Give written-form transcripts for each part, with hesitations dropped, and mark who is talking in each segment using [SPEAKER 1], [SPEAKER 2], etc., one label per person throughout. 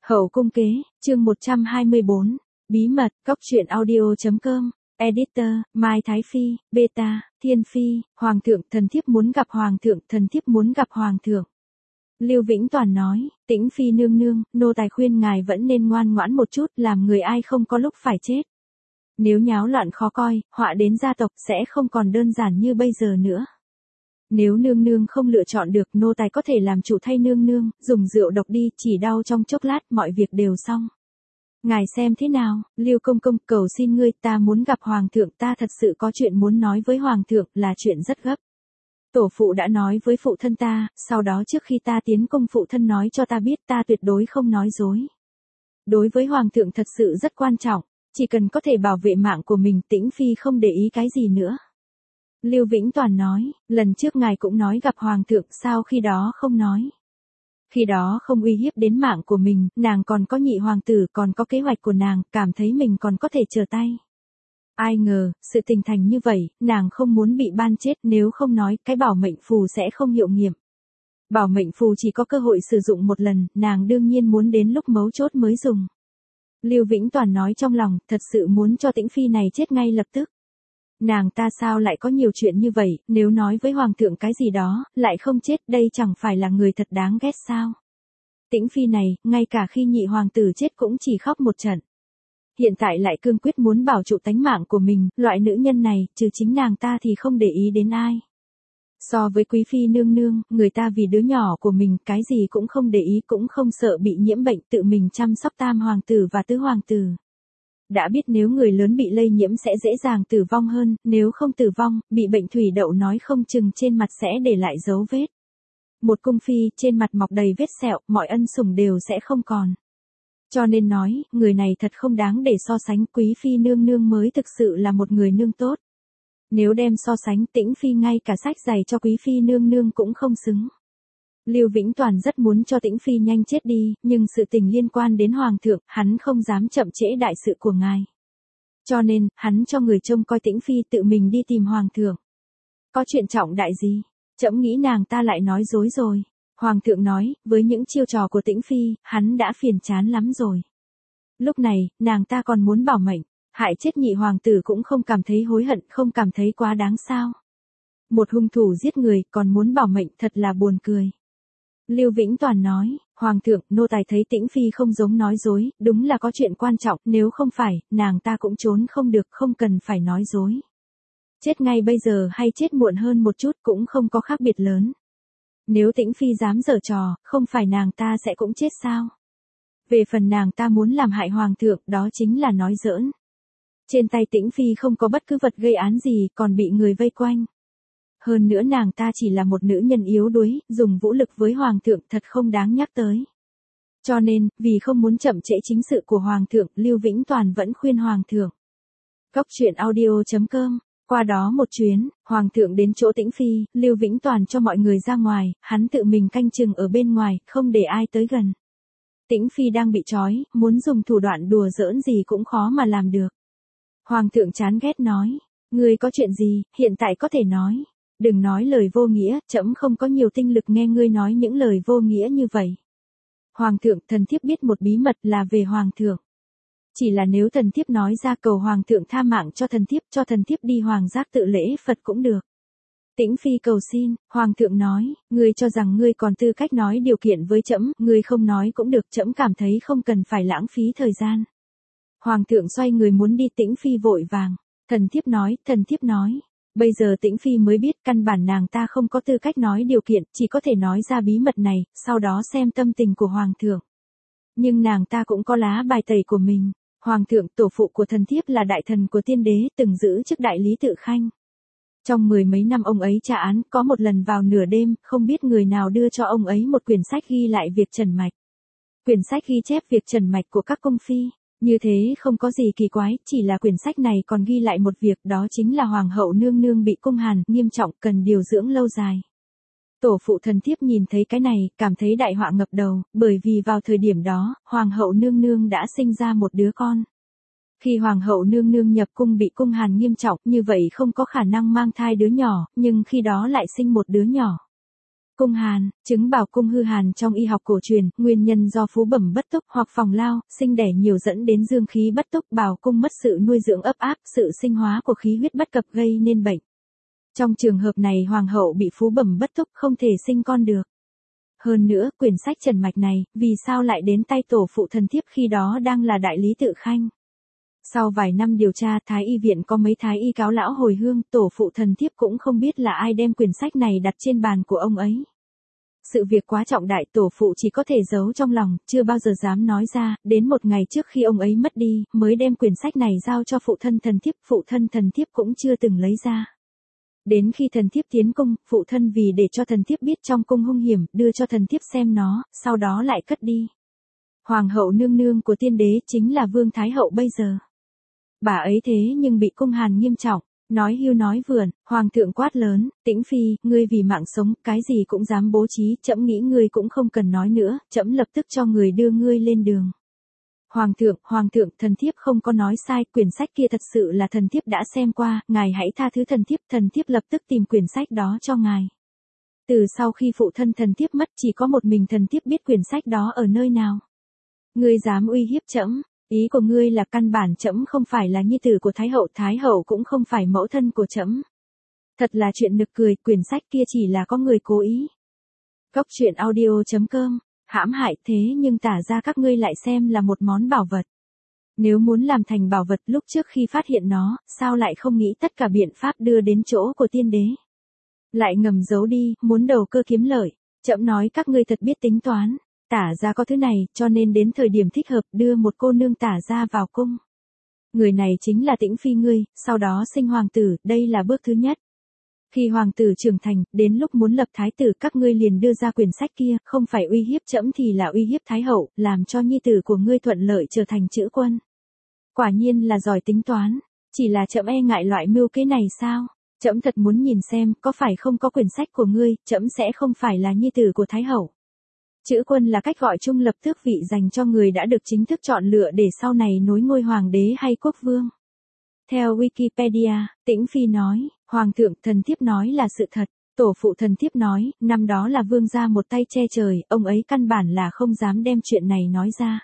[SPEAKER 1] Hậu cung kế, chương 124, bí mật, cóc truyện audio.com, editor, Mai Thái Phi, Beta, Thiên Phi, Hoàng thượng, thần thiếp muốn gặp Hoàng thượng, thần thiếp muốn gặp Hoàng thượng. Lưu Vĩnh Toàn nói, Tĩnh Phi nương nương, nô tài khuyên ngài vẫn nên ngoan ngoãn một chút, làm người ai không có lúc phải chết. Nếu nháo loạn khó coi, họa đến gia tộc sẽ không còn đơn giản như bây giờ nữa. Nếu nương nương không lựa chọn được, nô tài có thể làm chủ thay nương nương, dùng rượu độc đi, chỉ đau trong chốc lát, mọi việc đều xong. Ngài xem thế nào, Lưu công công, cầu xin ngươi, ta muốn gặp Hoàng thượng, ta thật sự có chuyện muốn nói với Hoàng thượng, là chuyện rất gấp. Tổ phụ đã nói với phụ thân ta, sau đó trước khi ta tiến cung phụ thân nói cho ta biết ta tuyệt đối không nói dối. Đối với Hoàng thượng thật sự rất quan trọng, chỉ cần có thể bảo vệ mạng của mình, Tĩnh Phi không để ý cái gì nữa. Lưu Vĩnh Toàn nói, lần trước ngài cũng nói gặp Hoàng thượng, sao khi đó không nói. Khi đó không uy hiếp đến mạng của mình, nàng còn có nhị hoàng tử, còn có kế hoạch của nàng, cảm thấy mình còn có thể trở tay. Ai ngờ, sự tình thành như vậy, nàng không muốn bị ban chết, nếu không nói, cái bảo mệnh phù sẽ không hiệu nghiệm. Bảo mệnh phù chỉ có cơ hội sử dụng một lần, nàng đương nhiên muốn đến lúc mấu chốt mới dùng. Lưu Vĩnh Toàn nói trong lòng, thật sự muốn cho Tĩnh Phi này chết ngay lập tức. Nàng ta sao lại có nhiều chuyện như vậy, nếu nói với Hoàng thượng cái gì đó, lại không chết, đây chẳng phải là người thật đáng ghét sao. Tĩnh Phi này, ngay cả khi nhị hoàng tử chết cũng chỉ khóc một trận. Hiện tại lại cương quyết muốn bảo trụ tánh mạng của mình, loại nữ nhân này, trừ chính nàng ta thì không để ý đến ai. So với quý phi nương nương, người ta vì đứa nhỏ của mình, cái gì cũng không để ý, cũng không sợ bị nhiễm bệnh, tự mình chăm sóc tam hoàng tử và tứ hoàng tử. Đã biết nếu người lớn bị lây nhiễm sẽ dễ dàng tử vong hơn, nếu không tử vong, bị bệnh thủy đậu nói không chừng trên mặt sẽ để lại dấu vết. Một cung phi, trên mặt mọc đầy vết sẹo, mọi ân sủng đều sẽ không còn. Cho nên nói, người này thật không đáng để so sánh, quý phi nương nương mới thực sự là một người nương tốt. Nếu đem so sánh, Tĩnh Phi ngay cả sách giày cho quý phi nương nương cũng không xứng. Lưu Vĩnh Toàn rất muốn cho Tĩnh Phi nhanh chết đi, nhưng sự tình liên quan đến Hoàng thượng, hắn không dám chậm trễ đại sự của ngài. Cho nên, hắn cho người trông coi Tĩnh Phi tự mình đi tìm Hoàng thượng. Có chuyện trọng đại gì? Trẫm nghĩ nàng ta lại nói dối rồi. Hoàng thượng nói, với những chiêu trò của Tĩnh Phi, hắn đã phiền chán lắm rồi. Lúc này, nàng ta còn muốn bảo mệnh, hại chết nhị hoàng tử cũng không cảm thấy hối hận, không cảm thấy quá đáng sao. Một hung thủ giết người, còn muốn bảo mệnh, thật là buồn cười. Lưu Vĩnh Toàn nói, Hoàng thượng, nô tài thấy Tĩnh Phi không giống nói dối, đúng là có chuyện quan trọng, nếu không phải, nàng ta cũng trốn không được, không cần phải nói dối. Chết ngay bây giờ hay chết muộn hơn một chút cũng không có khác biệt lớn. Nếu Tĩnh Phi dám giở trò, không phải nàng ta sẽ cũng chết sao? Về phần nàng ta muốn làm hại Hoàng thượng, đó chính là nói giỡn. Trên tay Tĩnh Phi không có bất cứ vật gây án gì, còn bị người vây quanh. Hơn nữa nàng ta chỉ là một nữ nhân yếu đuối, dùng vũ lực với Hoàng thượng thật không đáng nhắc tới. Cho nên, vì không muốn chậm trễ chính sự của Hoàng thượng, Lưu Vĩnh Toàn vẫn khuyên Hoàng thượng. Cóc truyện audio.com, qua đó một chuyến, Hoàng thượng đến chỗ Tĩnh Phi, Lưu Vĩnh Toàn cho mọi người ra ngoài, hắn tự mình canh chừng ở bên ngoài, không để ai tới gần. Tĩnh Phi đang bị trói, muốn dùng thủ đoạn đùa giỡn gì cũng khó mà làm được. Hoàng thượng chán ghét nói, ngươi có chuyện gì, hiện tại có thể nói. Đừng nói lời vô nghĩa, trẫm không có nhiều tinh lực nghe ngươi nói những lời vô nghĩa như vậy. Hoàng thượng, thần thiếp biết một bí mật là về Hoàng thượng. Chỉ là nếu thần thiếp nói ra cầu Hoàng thượng tha mạng cho thần thiếp đi Hoàng giác tự lễ Phật cũng được. Tĩnh Phi cầu xin, Hoàng thượng nói, ngươi cho rằng ngươi còn tư cách nói điều kiện với trẫm, ngươi không nói cũng được, trẫm cảm thấy không cần phải lãng phí thời gian. Hoàng thượng xoay người muốn đi, Tĩnh Phi vội vàng, thần thiếp nói. Bây giờ Tĩnh Phi mới biết căn bản nàng ta không có tư cách nói điều kiện, chỉ có thể nói ra bí mật này, sau đó xem tâm tình của Hoàng thượng. Nhưng nàng ta cũng có lá bài tẩy của mình. Hoàng thượng, tổ phụ của thần thiếp là đại thần của tiên đế, từng giữ chức đại lý tự khanh. Trong 10 mấy năm ông ấy tra án, có một lần vào nửa đêm, không biết người nào đưa cho ông ấy một quyển sách ghi lại việc trần mạch. Quyển sách ghi chép việc trần mạch của các cung phi. Như thế không có gì kỳ quái, chỉ là quyển sách này còn ghi lại một việc, đó chính là Hoàng hậu nương nương bị cung hàn, nghiêm trọng, cần điều dưỡng lâu dài. Tổ phụ thần thiếp nhìn thấy cái này, cảm thấy đại họa ngập đầu, bởi vì vào thời điểm đó, Hoàng hậu nương nương đã sinh ra một đứa con. Khi Hoàng hậu nương nương nhập cung bị cung hàn nghiêm trọng, như vậy không có khả năng mang thai đứa nhỏ, nhưng khi đó lại sinh một đứa nhỏ. Cung hàn, chứng bảo cung hư hàn trong y học cổ truyền, nguyên nhân do phú bẩm bất túc hoặc phòng lao, sinh đẻ nhiều dẫn đến dương khí bất túc, bảo cung mất sự nuôi dưỡng ấp áp, sự sinh hóa của khí huyết bất cập gây nên bệnh. Trong trường hợp này hoàng hậu bị phú bẩm bất túc không thể sinh con được. Hơn nữa, quyển sách trần mạch này, vì sao lại đến tay tổ phụ thần thiếp khi đó đang là đại lý tự khanh. Sau vài năm điều tra, Thái y viện có mấy thái y cáo lão hồi hương, tổ phụ thần thiếp cũng không biết là ai đem quyển sách này đặt trên bàn của ông ấy. Sự việc quá trọng đại, tổ phụ chỉ có thể giấu trong lòng, chưa bao giờ dám nói ra, đến một ngày trước khi ông ấy mất đi, mới đem quyển sách này giao cho phụ thân thần thiếp cũng chưa từng lấy ra. Đến khi thần thiếp tiến cung, phụ thân vì để cho thần thiếp biết trong cung hung hiểm, đưa cho thần thiếp xem nó, sau đó lại cất đi. Hoàng hậu nương nương của tiên đế chính là Vương Thái hậu bây giờ. Bà ấy thế nhưng bị cung hàn nghiêm trọng, nói hưu nói vượn, hoàng thượng quát lớn, Tĩnh phi, ngươi vì mạng sống, cái gì cũng dám bố trí, trẫm nghĩ ngươi cũng không cần nói nữa, trẫm lập tức cho người đưa ngươi lên đường. Hoàng thượng, thần thiếp không có nói sai, quyển sách kia thật sự là thần thiếp đã xem qua, ngài hãy tha thứ thần thiếp lập tức tìm quyển sách đó cho ngài. Từ sau khi phụ thân thần thiếp mất, chỉ có một mình thần thiếp biết quyển sách đó ở nơi nào. Ngươi dám uy hiếp trẫm? Ý của ngươi là căn bản trẫm không phải là nhi tử của Thái hậu cũng không phải mẫu thân của trẫm. Thật là chuyện nực cười, quyển sách kia chỉ là có người cố ý. Góc truyện audio.com, hãm hại thế nhưng tả ra các ngươi lại xem là một món bảo vật. Nếu muốn làm thành bảo vật lúc trước khi phát hiện nó, sao lại không nghĩ tất cả biện pháp đưa đến chỗ của tiên đế. Lại ngầm giấu đi, muốn đầu cơ kiếm lợi, trẫm nói các ngươi thật biết tính toán. Tả ra có thứ này, cho nên đến thời điểm thích hợp đưa một cô nương tả ra vào cung. Người này chính là Tĩnh phi ngươi, sau đó sinh hoàng tử, đây là bước thứ nhất. Khi hoàng tử trưởng thành, đến lúc muốn lập thái tử các ngươi liền đưa ra quyển sách kia, không phải uy hiếp trẫm thì là uy hiếp Thái hậu, làm cho nhi tử của ngươi thuận lợi trở thành chữ quân. Quả nhiên là giỏi tính toán, chỉ là trẫm e ngại loại mưu kế này sao? Trẫm thật muốn nhìn xem, có phải không có quyển sách của ngươi, trẫm sẽ không phải là nhi tử của Thái hậu. Chữ quân là cách gọi trung lập tước vị dành cho người đã được chính thức chọn lựa để sau này nối ngôi hoàng đế hay quốc vương. Theo Wikipedia, Tĩnh phi nói, hoàng thượng, thần thiếp nói là sự thật. Tổ phụ thần thiếp nói, năm đó là vương gia một tay che trời, ông ấy căn bản là không dám đem chuyện này nói ra.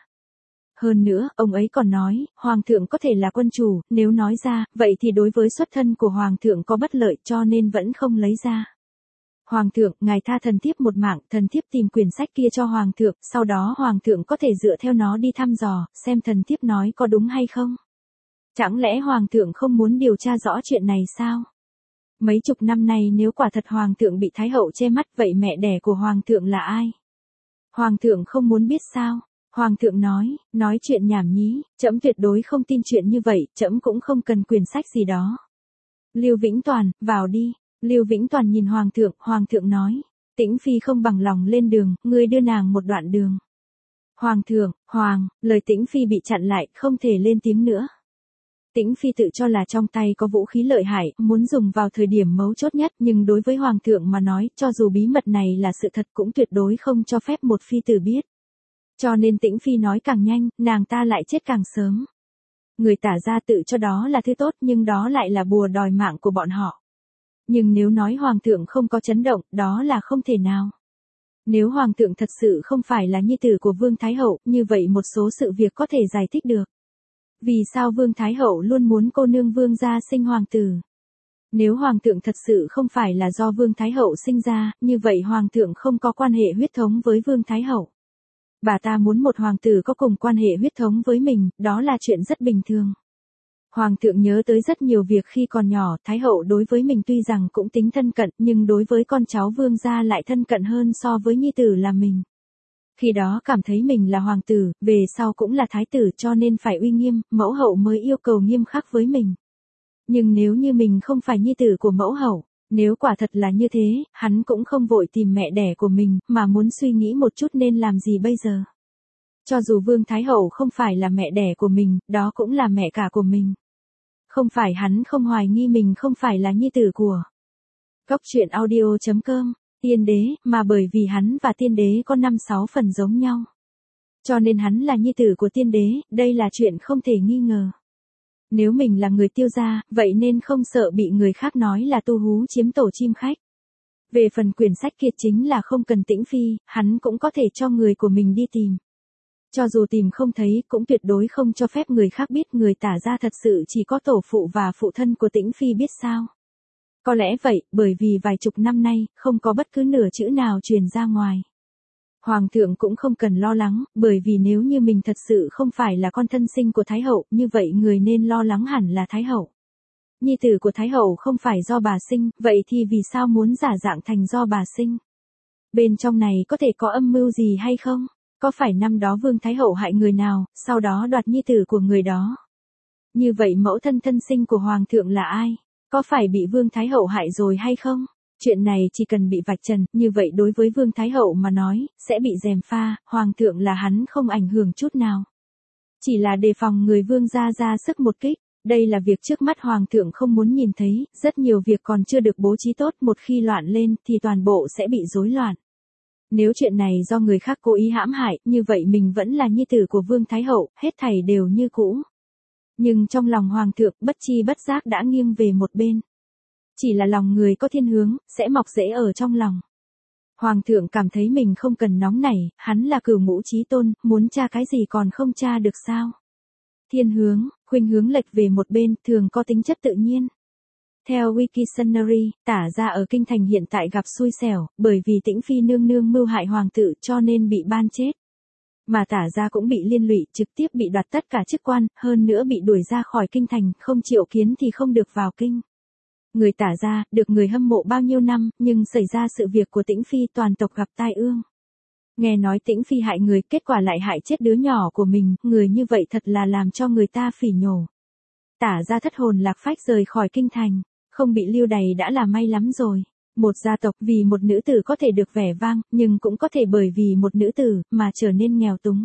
[SPEAKER 1] Hơn nữa, ông ấy còn nói, hoàng thượng có thể là quân chủ, nếu nói ra, vậy thì đối với xuất thân của hoàng thượng có bất lợi cho nên vẫn không lấy ra. Hoàng thượng, ngài tha thần thiếp một mạng, thần thiếp tìm quyển sách kia cho hoàng thượng, sau đó hoàng thượng có thể dựa theo nó đi thăm dò, xem thần thiếp nói có đúng hay không. Chẳng lẽ hoàng thượng không muốn điều tra rõ chuyện này sao? Mấy chục năm nay nếu quả thật hoàng thượng bị Thái hậu che mắt, vậy mẹ đẻ của hoàng thượng là ai? Hoàng thượng không muốn biết sao? Hoàng thượng nói chuyện nhảm nhí, trẫm tuyệt đối không tin chuyện như vậy, trẫm cũng không cần quyển sách gì đó. Lưu Vĩnh Toàn, vào đi. Lưu Vĩnh Toàn nhìn hoàng thượng nói, Tĩnh phi không bằng lòng lên đường, ngươi đưa nàng một đoạn đường. Hoàng thượng, lời Tĩnh phi bị chặn lại, không thể lên tiếng nữa. Tĩnh phi tự cho là trong tay có vũ khí lợi hại, muốn dùng vào thời điểm mấu chốt nhất, nhưng đối với hoàng thượng mà nói, cho dù bí mật này là sự thật cũng tuyệt đối không cho phép một phi tử biết. Cho nên Tĩnh phi nói càng nhanh, nàng ta lại chết càng sớm. Người tả ra tự cho đó là thứ tốt nhưng đó lại là bùa đòi mạng của bọn họ. Nhưng nếu nói hoàng thượng không có chấn động, đó là không thể nào. Nếu hoàng thượng thật sự không phải là nhi tử của Vương Thái hậu, như vậy một số sự việc có thể giải thích được. Vì sao Vương Thái hậu luôn muốn cô nương Vương gia sinh hoàng tử? Nếu hoàng thượng thật sự không phải là do Vương Thái hậu sinh ra, như vậy hoàng thượng không có quan hệ huyết thống với Vương Thái hậu. Bà ta muốn một hoàng tử có cùng quan hệ huyết thống với mình, đó là chuyện rất bình thường. Hoàng thượng nhớ tới rất nhiều việc khi còn nhỏ, Thái hậu đối với mình tuy rằng cũng tính thân cận, nhưng đối với con cháu Vương gia lại thân cận hơn so với nhi tử là mình. Khi đó cảm thấy mình là hoàng tử, về sau cũng là thái tử cho nên phải uy nghiêm, mẫu hậu mới yêu cầu nghiêm khắc với mình. Nhưng nếu như mình không phải nhi tử của mẫu hậu, nếu quả thật là như thế, hắn cũng không vội tìm mẹ đẻ của mình, mà muốn suy nghĩ một chút nên làm gì bây giờ. Cho dù Vương Thái hậu không phải là mẹ đẻ của mình, đó cũng là mẹ cả của mình. Không phải hắn không hoài nghi mình không phải là nhi tử của Góc truyện audio.com, tiên đế, mà bởi vì hắn và tiên đế có 5-6 phần giống nhau. Cho nên hắn là nhi tử của tiên đế, đây là chuyện không thể nghi ngờ. Nếu mình là người Tiêu gia, vậy nên không sợ bị người khác nói là tu hú chiếm tổ chim khách. Về phần quyển sách kia chính là không cần Tĩnh Phi, hắn cũng có thể cho người của mình đi tìm. Cho dù tìm không thấy cũng tuyệt đối không cho phép người khác biết, người Tả gia thật sự chỉ có tổ phụ và phụ thân của Tĩnh Phi biết sao. Có lẽ vậy, bởi vì vài chục năm nay, không có bất cứ nửa chữ nào truyền ra ngoài. Hoàng thượng cũng không cần lo lắng, bởi vì nếu như mình thật sự không phải là con thân sinh của Thái hậu, như vậy người nên lo lắng hẳn là Thái hậu. Nhi tử của Thái hậu không phải do bà sinh, vậy thì vì sao muốn giả dạng thành do bà sinh? Bên trong này có thể có âm mưu gì hay không? Có phải năm đó Vương Thái hậu hại người nào, sau đó đoạt nhi tử của người đó? Như vậy mẫu thân thân sinh của Hoàng thượng là ai? Có phải bị Vương Thái hậu hại rồi hay không? Chuyện này chỉ cần bị vạch trần, như vậy đối với Vương Thái hậu mà nói, sẽ bị gièm pha, Hoàng thượng là hắn không ảnh hưởng chút nào. Chỉ là đề phòng người Vương gia ra sức một kích. Đây là việc trước mắt Hoàng thượng không muốn nhìn thấy, rất nhiều việc còn chưa được bố trí tốt, một khi loạn lên thì toàn bộ sẽ bị rối loạn. Nếu chuyện này do người khác cố ý hãm hại, như vậy mình vẫn là nhi tử của Vương Thái hậu, hết thảy đều như cũ. Nhưng trong lòng Hoàng thượng bất chi bất giác đã nghiêng về một bên. Chỉ là lòng người có thiên hướng, sẽ mọc rễ ở trong lòng. Hoàng thượng cảm thấy mình không cần nóng nảy, hắn là cửu ngũ chí tôn, muốn tra cái gì còn không tra được sao? Thiên hướng, khuynh hướng lệch về một bên, thường có tính chất tự nhiên. Theo Wiktionary, Tả gia ở kinh thành hiện tại gặp xui xẻo, bởi vì Tĩnh Phi nương nương mưu hại hoàng tử cho nên bị ban chết. Mà Tả gia cũng bị liên lụy, trực tiếp bị đoạt tất cả chức quan, hơn nữa bị đuổi ra khỏi kinh thành, không triệu kiến thì không được vào kinh. Người Tả gia, được người hâm mộ bao nhiêu năm, nhưng xảy ra sự việc của Tĩnh Phi toàn tộc gặp tai ương. Nghe nói Tĩnh Phi hại người, kết quả lại hại chết đứa nhỏ của mình, người như vậy thật là làm cho người ta phỉ nhổ. Tả gia thất hồn lạc phách rời khỏi kinh thành, không bị lưu đày đã là may lắm rồi. Một gia tộc vì một nữ tử có thể được vẻ vang, nhưng cũng có thể bởi vì một nữ tử mà trở nên nghèo túng.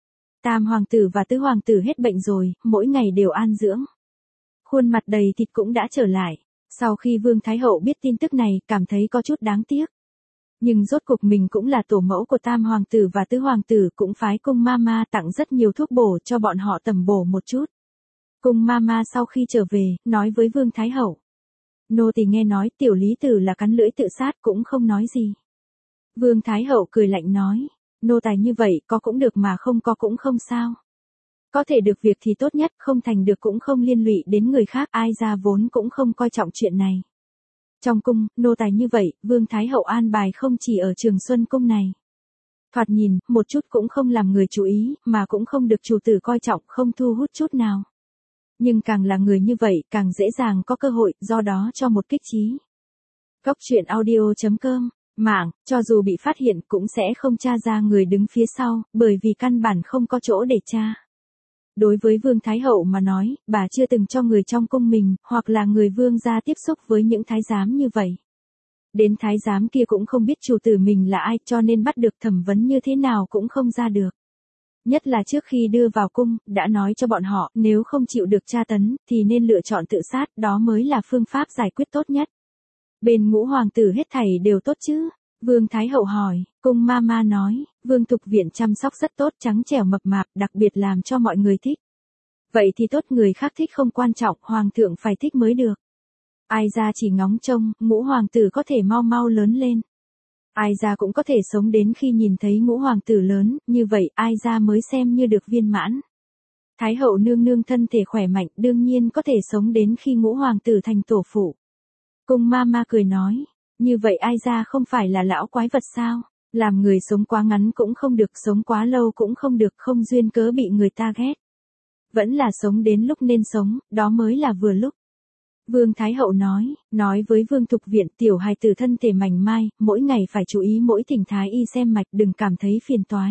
[SPEAKER 1] Tam hoàng tử và tứ hoàng tử hết bệnh rồi, mỗi ngày đều an dưỡng. Khuôn mặt đầy thịt cũng đã trở lại. Sau khi Vương Thái hậu biết tin tức này, cảm thấy có chút đáng tiếc. Nhưng rốt cuộc mình cũng là tổ mẫu của tam hoàng tử và tứ hoàng tử, cũng phái cung mama tặng rất nhiều thuốc bổ cho bọn họ tầm bổ một chút. Cung mama sau khi trở về, nói với Vương Thái hậu. Nô tỳ nghe nói tiểu lý tử là cắn lưỡi tự sát, cũng không nói gì. Vương Thái hậu cười lạnh nói, nô tài như vậy có cũng được mà không có cũng không sao. Có thể được việc thì tốt nhất, không thành được cũng không liên lụy đến người khác, ai ra vốn cũng không coi trọng chuyện này. Trong cung, nô tài như vậy, Vương Thái hậu an bài không chỉ ở Trường Xuân cung này. Thoạt nhìn, một chút cũng không làm người chú ý, mà cũng không được chủ tử coi trọng, không thu hút chút nào. Nhưng càng là người như vậy, càng dễ dàng có cơ hội, do đó cho một kích trí. Góc truyện audio.com, mạng, cho dù bị phát hiện cũng sẽ không tra ra người đứng phía sau, bởi vì căn bản không có chỗ để tra. Đối với Vương Thái hậu mà nói, bà chưa từng cho người trong cung mình, hoặc là người Vương gia tiếp xúc với những thái giám như vậy. Đến thái giám kia cũng không biết chủ tử mình là ai, cho nên bắt được thẩm vấn như thế nào cũng không ra được. Nhất là trước khi đưa vào cung, đã nói cho bọn họ, nếu không chịu được tra tấn, thì nên lựa chọn tự sát, đó mới là phương pháp giải quyết tốt nhất. Bên ngũ hoàng tử hết thảy đều tốt chứ? Vương Thái hậu hỏi, cung mama nói, Vương Thục Viện chăm sóc rất tốt, trắng trẻo mập mạp, đặc biệt làm cho mọi người thích. Vậy thì tốt, người khác thích không quan trọng, hoàng thượng phải thích mới được. Ai ra chỉ ngóng trông, ngũ hoàng tử có thể mau mau lớn lên. Ai ra cũng có thể sống đến khi nhìn thấy ngũ hoàng tử lớn, như vậy ai ra mới xem như được viên mãn. Thái hậu nương nương thân thể khỏe mạnh, đương nhiên có thể sống đến khi ngũ hoàng tử thành tổ phụ. Cung mama cười nói, như vậy ai ra không phải là lão quái vật sao? Làm người sống quá ngắn cũng không được, sống quá lâu cũng không được, không duyên cớ bị người ta ghét. Vẫn là sống đến lúc nên sống, đó mới là vừa lúc. Vương Thái hậu nói với Vương Thục Viện, tiểu hài tử thân thể mảnh mai, mỗi ngày phải chú ý mỗi thỉnh thái y xem mạch, đừng cảm thấy phiền toái.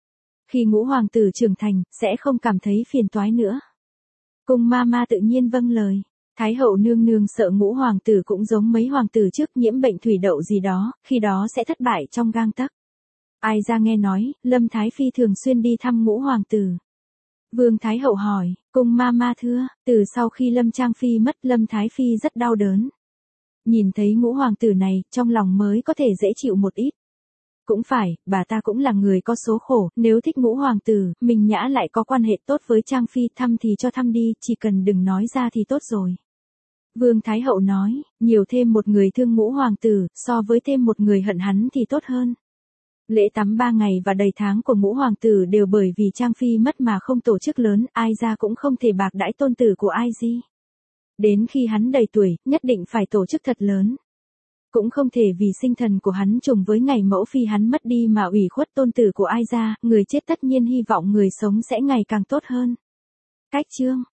[SPEAKER 1] Khi ngũ hoàng tử trưởng thành, sẽ không cảm thấy phiền toái nữa. Cung mama tự nhiên vâng lời. Thái hậu nương nương sợ ngũ hoàng tử cũng giống mấy hoàng tử trước, nhiễm bệnh thủy đậu gì đó, khi đó sẽ thất bại trong gang tấc. Ai ra nghe nói, Lâm Thái Phi thường xuyên đi thăm ngũ hoàng tử. Vương Thái hậu hỏi, cung mama thưa, từ sau khi Lâm Trang Phi mất, Lâm Thái Phi rất đau đớn. Nhìn thấy ngũ hoàng tử này, trong lòng mới có thể dễ chịu một ít. Cũng phải, bà ta cũng là người có số khổ, nếu thích ngũ hoàng tử, mình nhã lại có quan hệ tốt với Trang Phi, thăm thì cho thăm đi, chỉ cần đừng nói ra thì tốt rồi. Vương Thái Hậu nói, nhiều thêm một người thương Ngũ hoàng tử, so với thêm một người hận hắn thì tốt hơn. Lễ tắm 3 ngày và đầy tháng của Ngũ hoàng tử đều bởi vì Trang Phi mất mà không tổ chức lớn, ai ra cũng không thể bạc đãi tôn tử của ai gì. Đến khi hắn đầy tuổi, nhất định phải tổ chức thật lớn. Cũng không thể vì sinh thần của hắn trùng với ngày mẫu phi hắn mất đi mà ủy khuất tôn tử của ai ra, người chết tất nhiên hy vọng người sống sẽ ngày càng tốt hơn. Cách chương